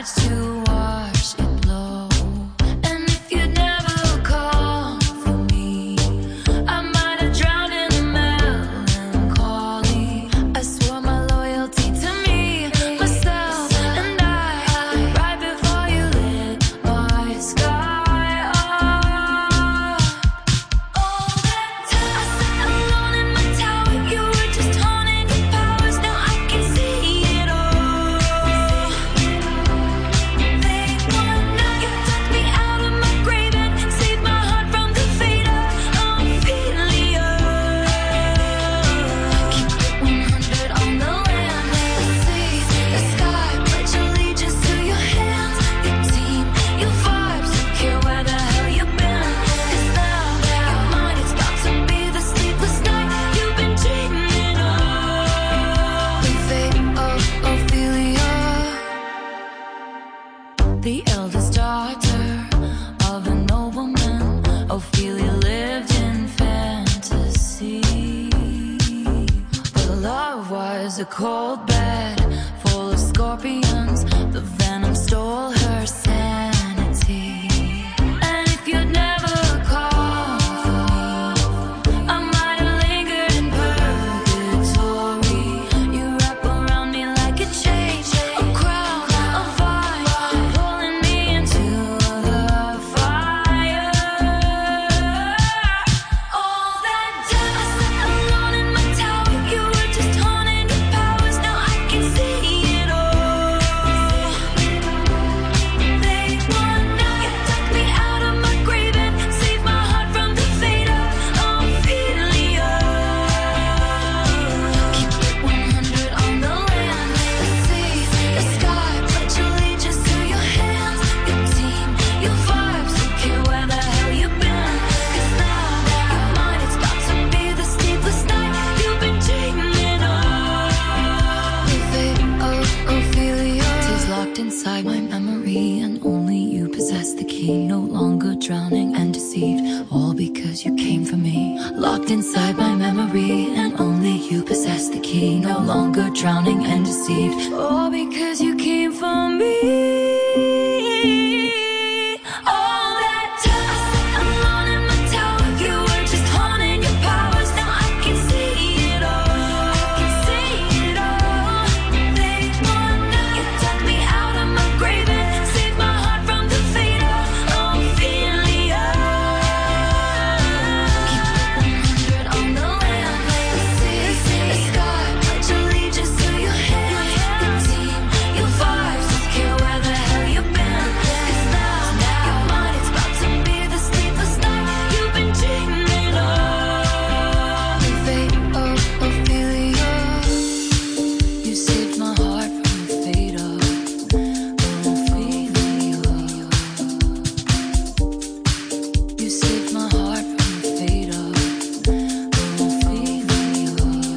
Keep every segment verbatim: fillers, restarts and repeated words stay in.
starts to wash it blow. And if you'd never call for me, I might have drowned in the melancholy. I swore my loyalty to me, myself, and I, right before you lit my sky up. All that time I sat alone in my tower, you were just haunting your powers. Now I can see it all. They want now you took me out of my grave and saved my heart from the fate of Ophelia. Keep it one hundred on the land, the sea, the sky. Pledge allegiance to your hands, your team, your vibes. Don't care where the hell you've been, 'cause now your mind is about to be the sleepless night you've been dreaming of. The fate of Ophelia, the eldest daughter of a nobleman. Ophelia lived in fantasy, but her love was a cold bed full of scorpions. The venom stole her sanity. And if you'd never called for me, I might have lingered in purgatory. You wrap around me like a chain, a crown, a vine, pulling me into the fire. All that time I sat alone in my tower, you were just haunting your powers. Now I can see it all. They want now you took me out of my grave and saved my heart from the fate of Ophelia. Keep it one hundred on the land, the sea, the sky. Pledge allegiance to your hands, your team, your vibes. Don't care where the hell you've been, 'cause now your mind is about to be the sleepless night you've been dreaming of. The fate of Ophelia is locked inside my memory, and only you possess the key. No longer drowning and deceived, all because you came for me. Locked inside my memory, and only you possess the key. No longer drowning and deceived, all because you came for me. All that time I sat alone in my tower, you were just haunting your powers. Now I can see it all. I can see it all. They want now you took me out of my grave and saved my heart from the fate of Ophelia. Keep it one hundred on the land, the sea, the sky. Pledge allegiance to your hands, your team, your vibes. Don't care where the hell you've been, 'cause now your mind is about to be the sleepless night you've been dreaming of. The fate of Ophelia, you saved my heart from the fate of Ophelia. You saved my heart from the fate of Ophelia.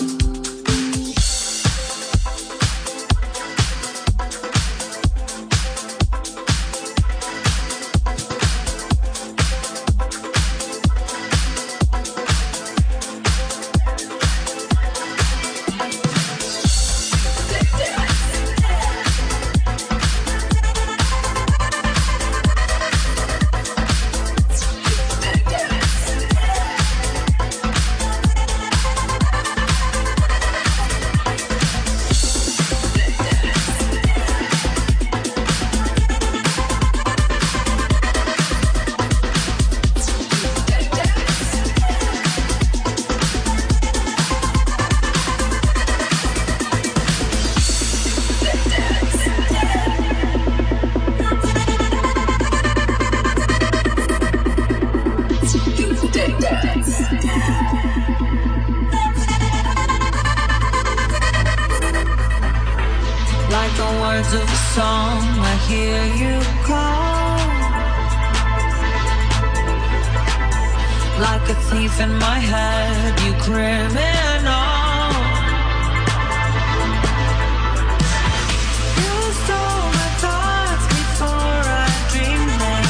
Like the words of a song, I hear you call. Like a thief in my head, you criminal. You stole my thoughts before I dreamed them,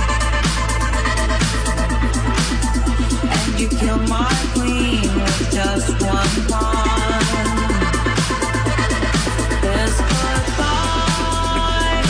and you killed my queen with just one pawn. This goodbye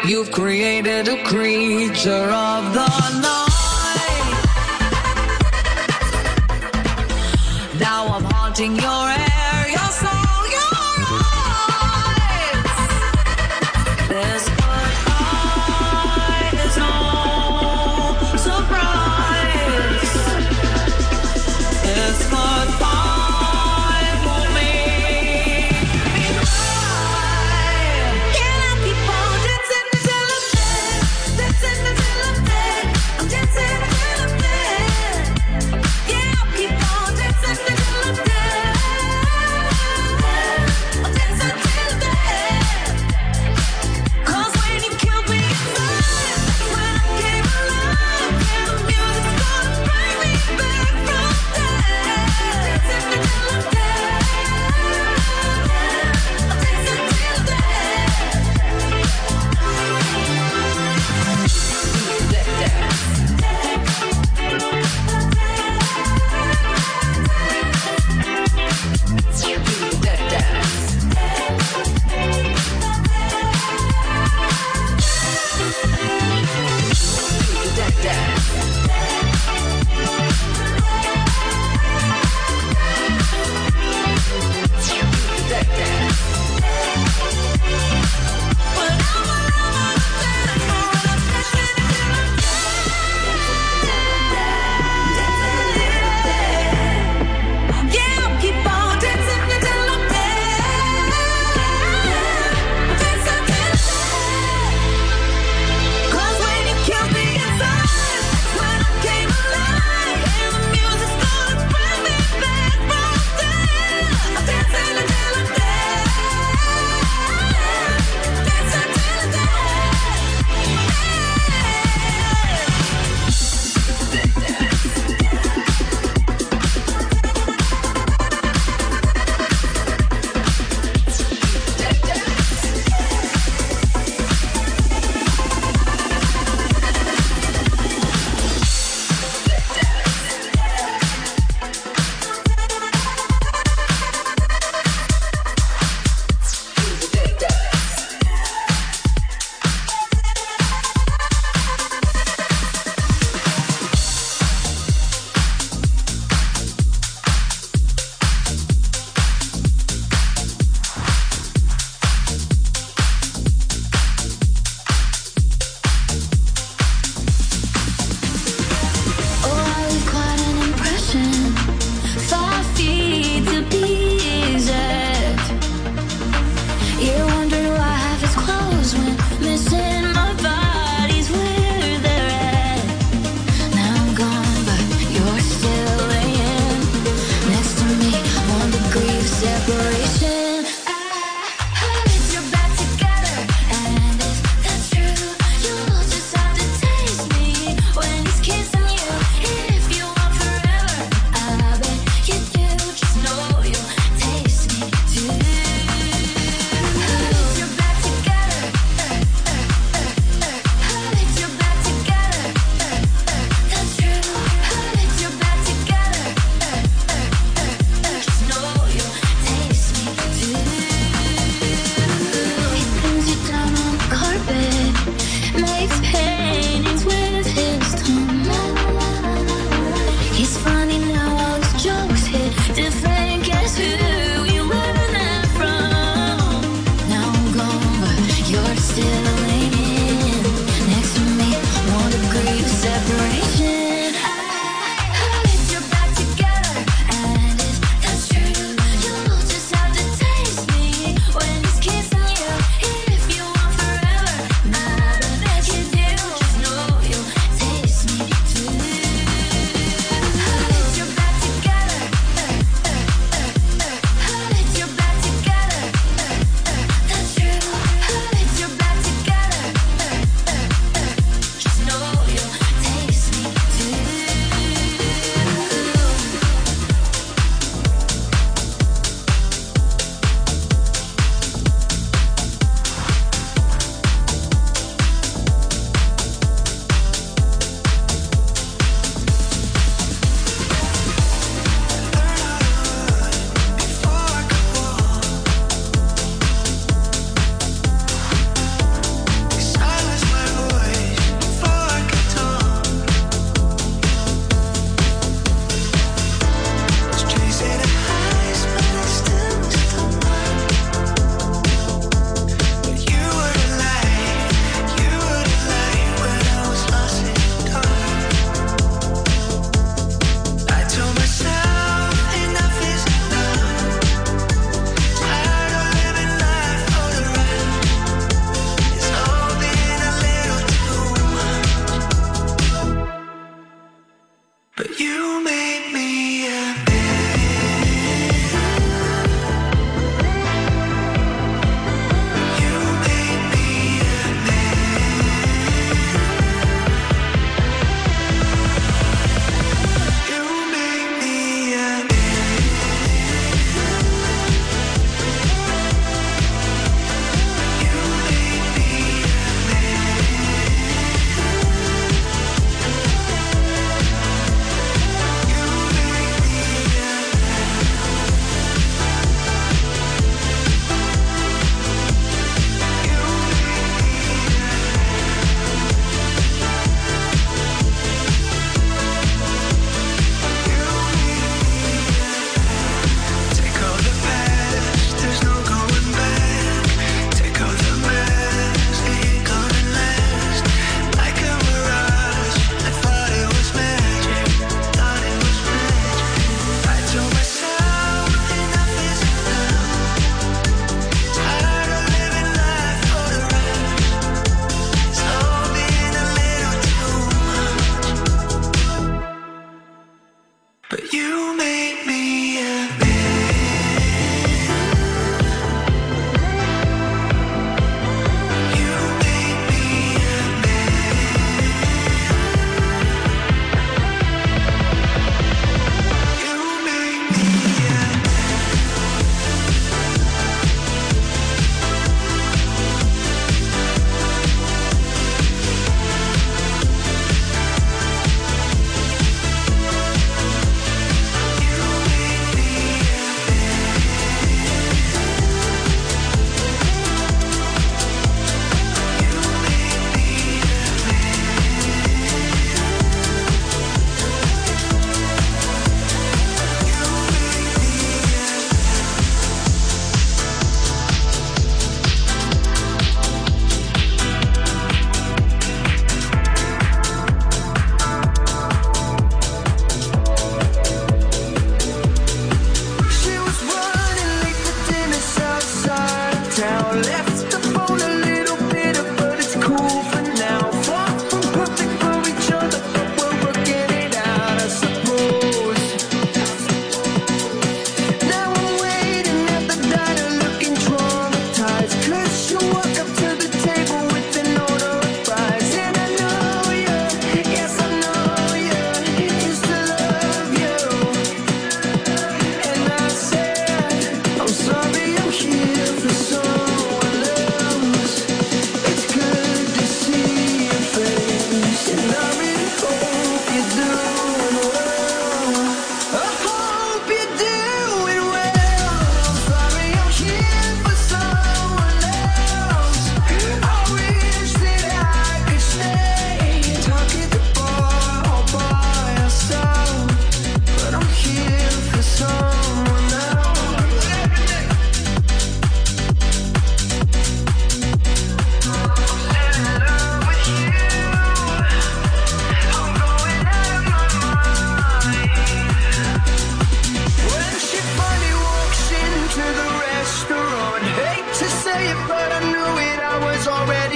You've created a creature of the night. Now I'm haunting your air, your soul, your eyes. This goodbye is no surprise. This goodbye will make me cry. Can I keep on dancing until I'm dead? Dancing until I'm dead. I'm dancing until I'm dead. Yeah, I'll keep on dancing until I'm dead.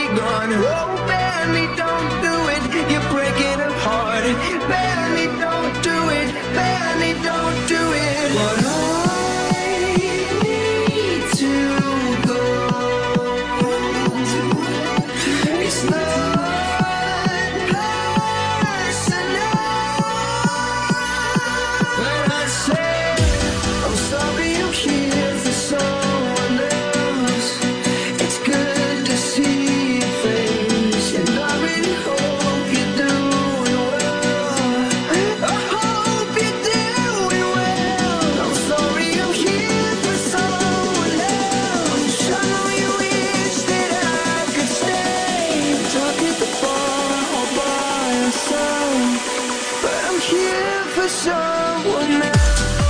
gone. Oh, baby, don't do it. You're breaking her heart. Baby, don't do it. Baby, don't do it. But I need to go. It's not personal. When I say I'm sorry, I'm here for someone else. It's good to see your face, and I really hope you're doing well. I hope you're doing well. I'm sorry, I'm here for someone else. I know you wish that I could stay, talk at the bar all by yourself, but I'm here for someone else.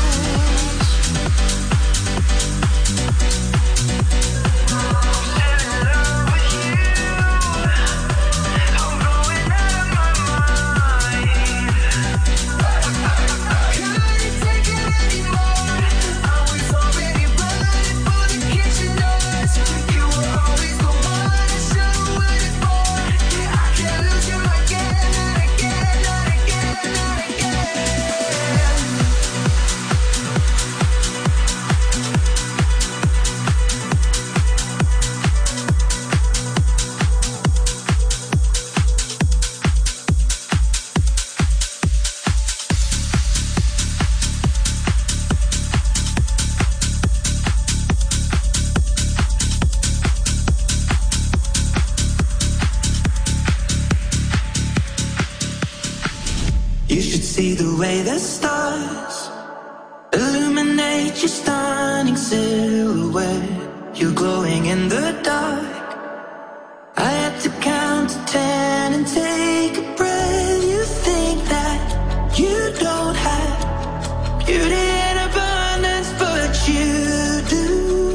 You should see the way the stars illuminate your stunning silhouette. You're glowing in the dark. I had to count to ten and take a breath. You think that you don't have beauty in abundance, but you do.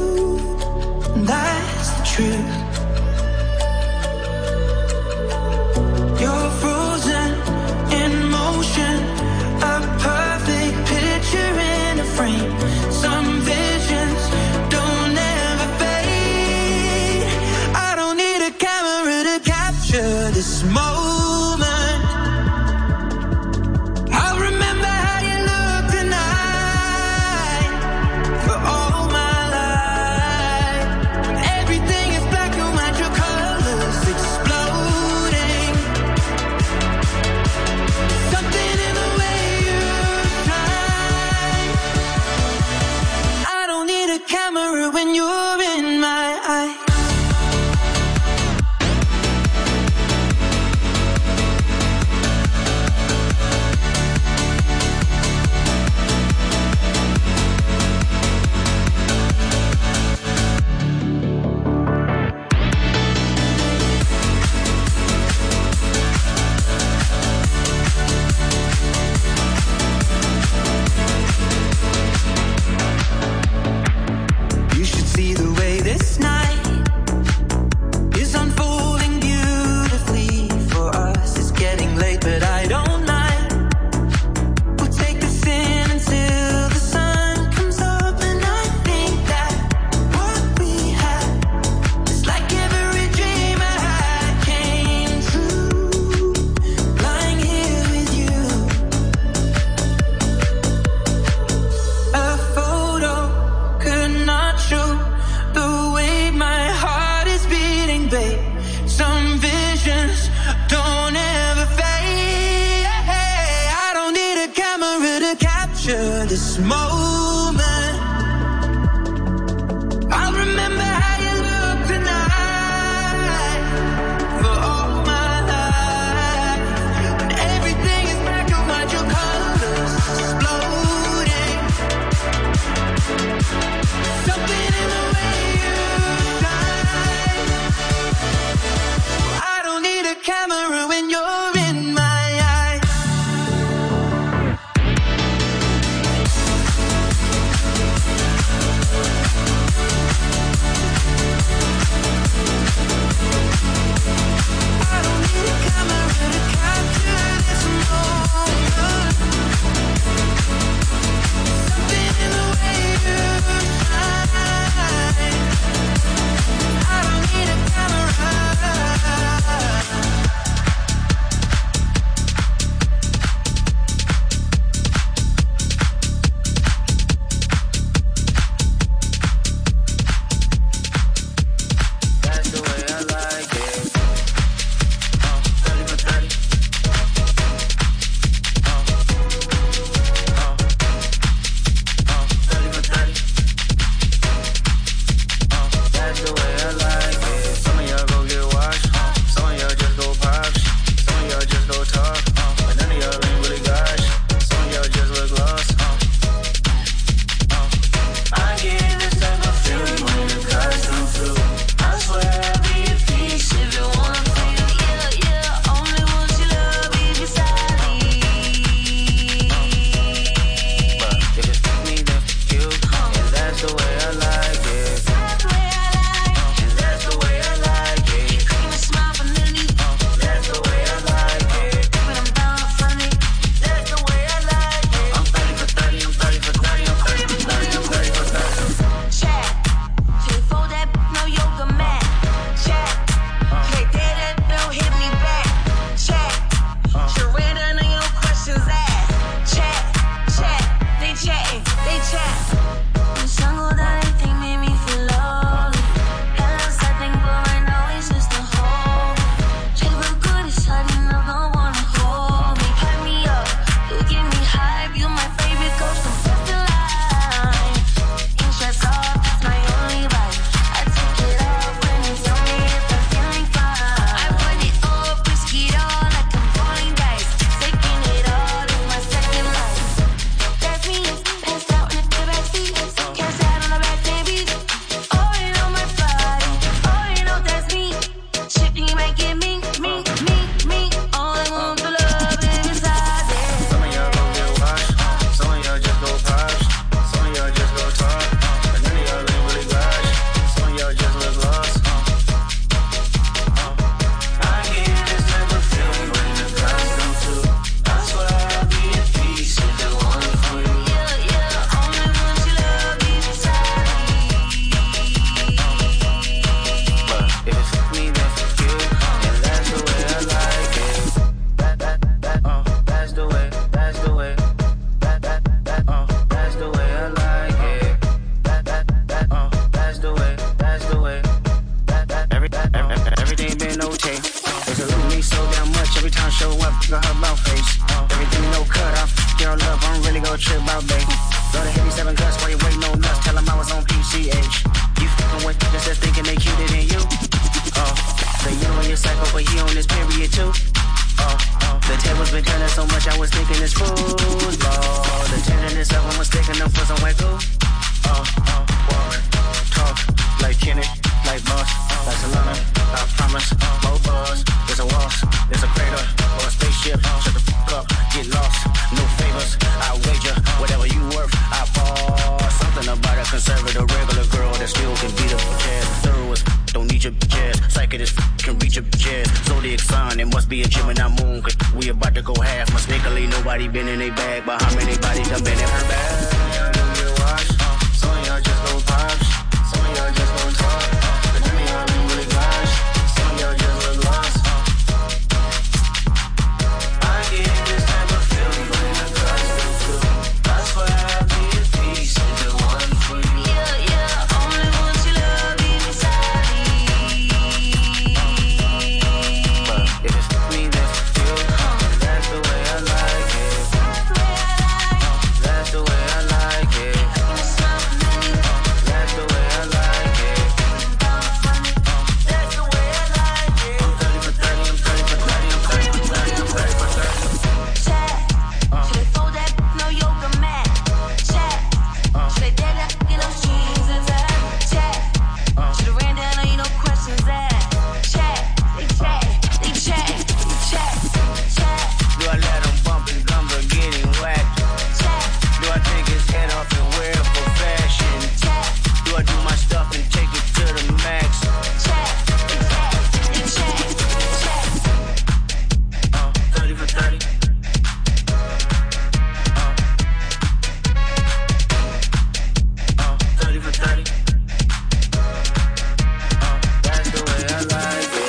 That's the truth. You're frozen in motion, a perfect picture in a frame. Some visions don't ever fade. I don't need a camera to capture this moment. I'll remember how you look tonight for all my life. When everything is black and white, your colors exploding. Something in the way you shine. I don't need a camera when you're in my eye. You should see the way this night is unfolding beautifully for us. It's getting late, but I don't mind. We'll take this in until the sun comes up, and I think that what we had is like every dream I had came true. Lying here with you, a photo could not show the way my heart is beating, babe. Some visions don't ever fade. I don't need a camera to capture this moment. I'll remember how you look tonight for all my life. When everything is black and white, your colors exploding. Something in the way you shine. I don't need a camera when you're in my eyes. got her about face. Everything no cut off, girl up, I'm really gon' trip out, babe. Go to hit me seven guts while you waiting on nuts. Tell them I was on P C H. You fucking with just as thinking they cuter than you. Oh, say you on your cycle, but he on his period too. Oh, oh, the tables been turning so much, I was thinking it's food. Lord, the tenderness of them was taking them for some white goo. Oh, oh, Warren, talk like Kenny, like Boss, like Solana. I promise, more buzz. There's a waltz, there's a crater, or a spaceship. Shut the fuck up, get lost. No favors, I wager whatever you worth. I fall. Something about a conservative regular girl that still can beat up the jazz. Thorough as don't need your jazz. Psychic as can reach your jazz. Zodiac sign, it must be a Gemini moon. Cause we about to go half. Mistakenly, nobody been in a bag, but how many bodies done been in her bag? Some of y'all just go pops. Some of y'all just go talk. But none of y'all been really gosh. Some of y'all just look lost. I get this type of feeling when I got you too. That's why I be at peace and the one for you. Yeah, yeah, only want you love inside me. But if it's me, then you. That's the way I like it. That's the way I like it. That's the way I like it. That's the way I like it. I'm thirty for thirty, I'm thirty for thirty, I'm thirty for thirty, I'm thirty for thirty. Check. Should I fold that no yoga mat? Check. Should I dare that in those jeans and that? Check. Should have ran down on you, no questions asked. Check. They check. They check. They check. Check. Do I let him bump and gumbo getting whacked? Check. Do I take his head off and wear it for fashion? Check. Do I do my stuff and take it to the max? Check. They check. They check. They check. Uh, thirty for thirty. Uh, uh, thirty for thirty. Uh, that's the way I like it.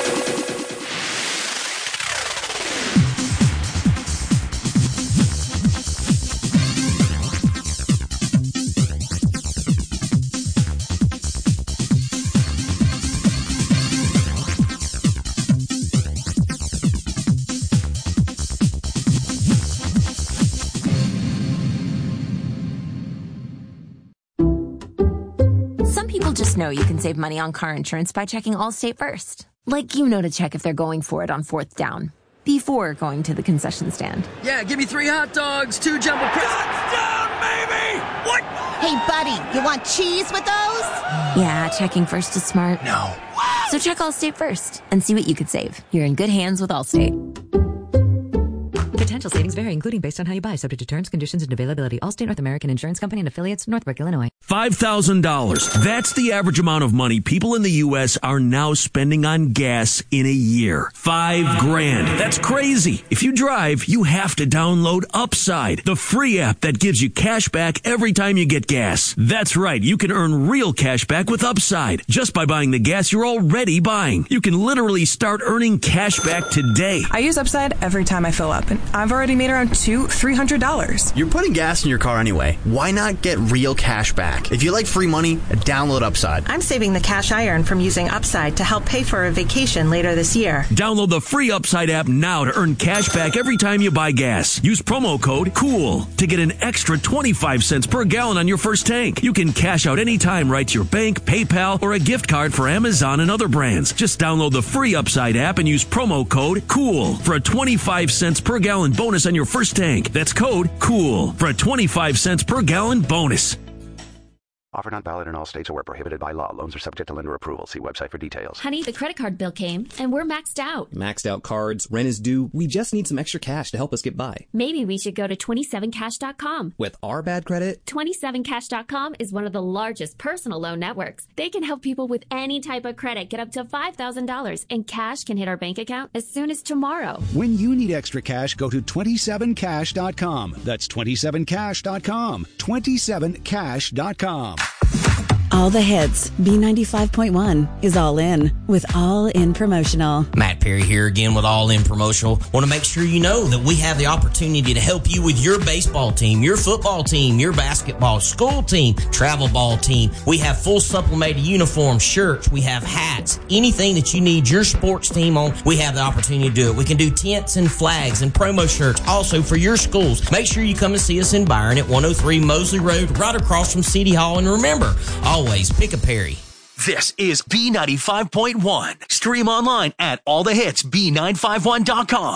Some people just know you can save money on car insurance by checking Allstate first. Like you know to check if they're going for it on fourth down before going to the concession stand. Yeah, give me three hot dogs, two jumbo crisps. Touchdown, baby! What? Hey, buddy, you want cheese with those? Yeah, checking first is smart. No. So check Allstate first and see what you could save. You're in good hands with Allstate. Potential savings vary, including based on how you buy, subject to terms, conditions, and availability. Allstate North American Insurance Company and affiliates, Northbrook, Illinois. five thousand dollars. That's the average amount of money people in the U S are now spending on gas in a year. Five grand. That's crazy. If you drive, you have to download Upside, the free app that gives you cash back every time you get gas. That's right. You can earn real cash back with Upside just by buying the gas you're already buying. You can literally start earning cash back today. I use Upside every time I fill up, and I've already made around two, three hundred dollars. You're putting gas in your car anyway. Why not get real cash back? If you like free money, download Upside. I'm saving the cash I earn from using Upside to help pay for a vacation later this year. Download the free Upside app now to earn cash back every time you buy gas. Use promo code COOL to get an extra twenty-five cents per gallon on your first tank. You can cash out anytime right to your bank, PayPal, or a gift card for Amazon and other brands. Just download the free Upside app and use promo code COOL for a twenty-five cents per gallon bonus on your first tank. That's code COOL for a twenty-five cents per gallon bonus. Offer not valid in all states or where prohibited by law. Loans are subject to lender approval. See website for details. Honey, the credit card bill came, and we're maxed out. Maxed out cards, rent is due. We just need some extra cash to help us get by. Maybe we should go to twenty-seven cash dot com. With our bad credit? twenty-seven cash dot com is one of the largest personal loan networks. They can help people with any type of credit get up to five thousand dollars, and cash can hit our bank account as soon as tomorrow. When you need extra cash, go to twenty-seven cash dot com. That's twenty-seven cash dot com. twenty-seven cash dot com. All the hits. B ninety-five point one is all in with All In Promotional. Matt Perry here again with All In Promotional. Want to make sure you know that we have the opportunity to help you with your baseball team, your football team, your basketball, school team, travel ball team. We have full supplemented uniforms, shirts, we have hats, anything that you need your sports team on, we have the opportunity to do it. We can do tents and flags and promo shirts also for your schools. Make sure you come and see us in Byron at one oh three Mosley Road, right across from City Hall. And remember, always pick a Perry. This is B ninety-five point one. Stream online at all the hits B nine five one dot com.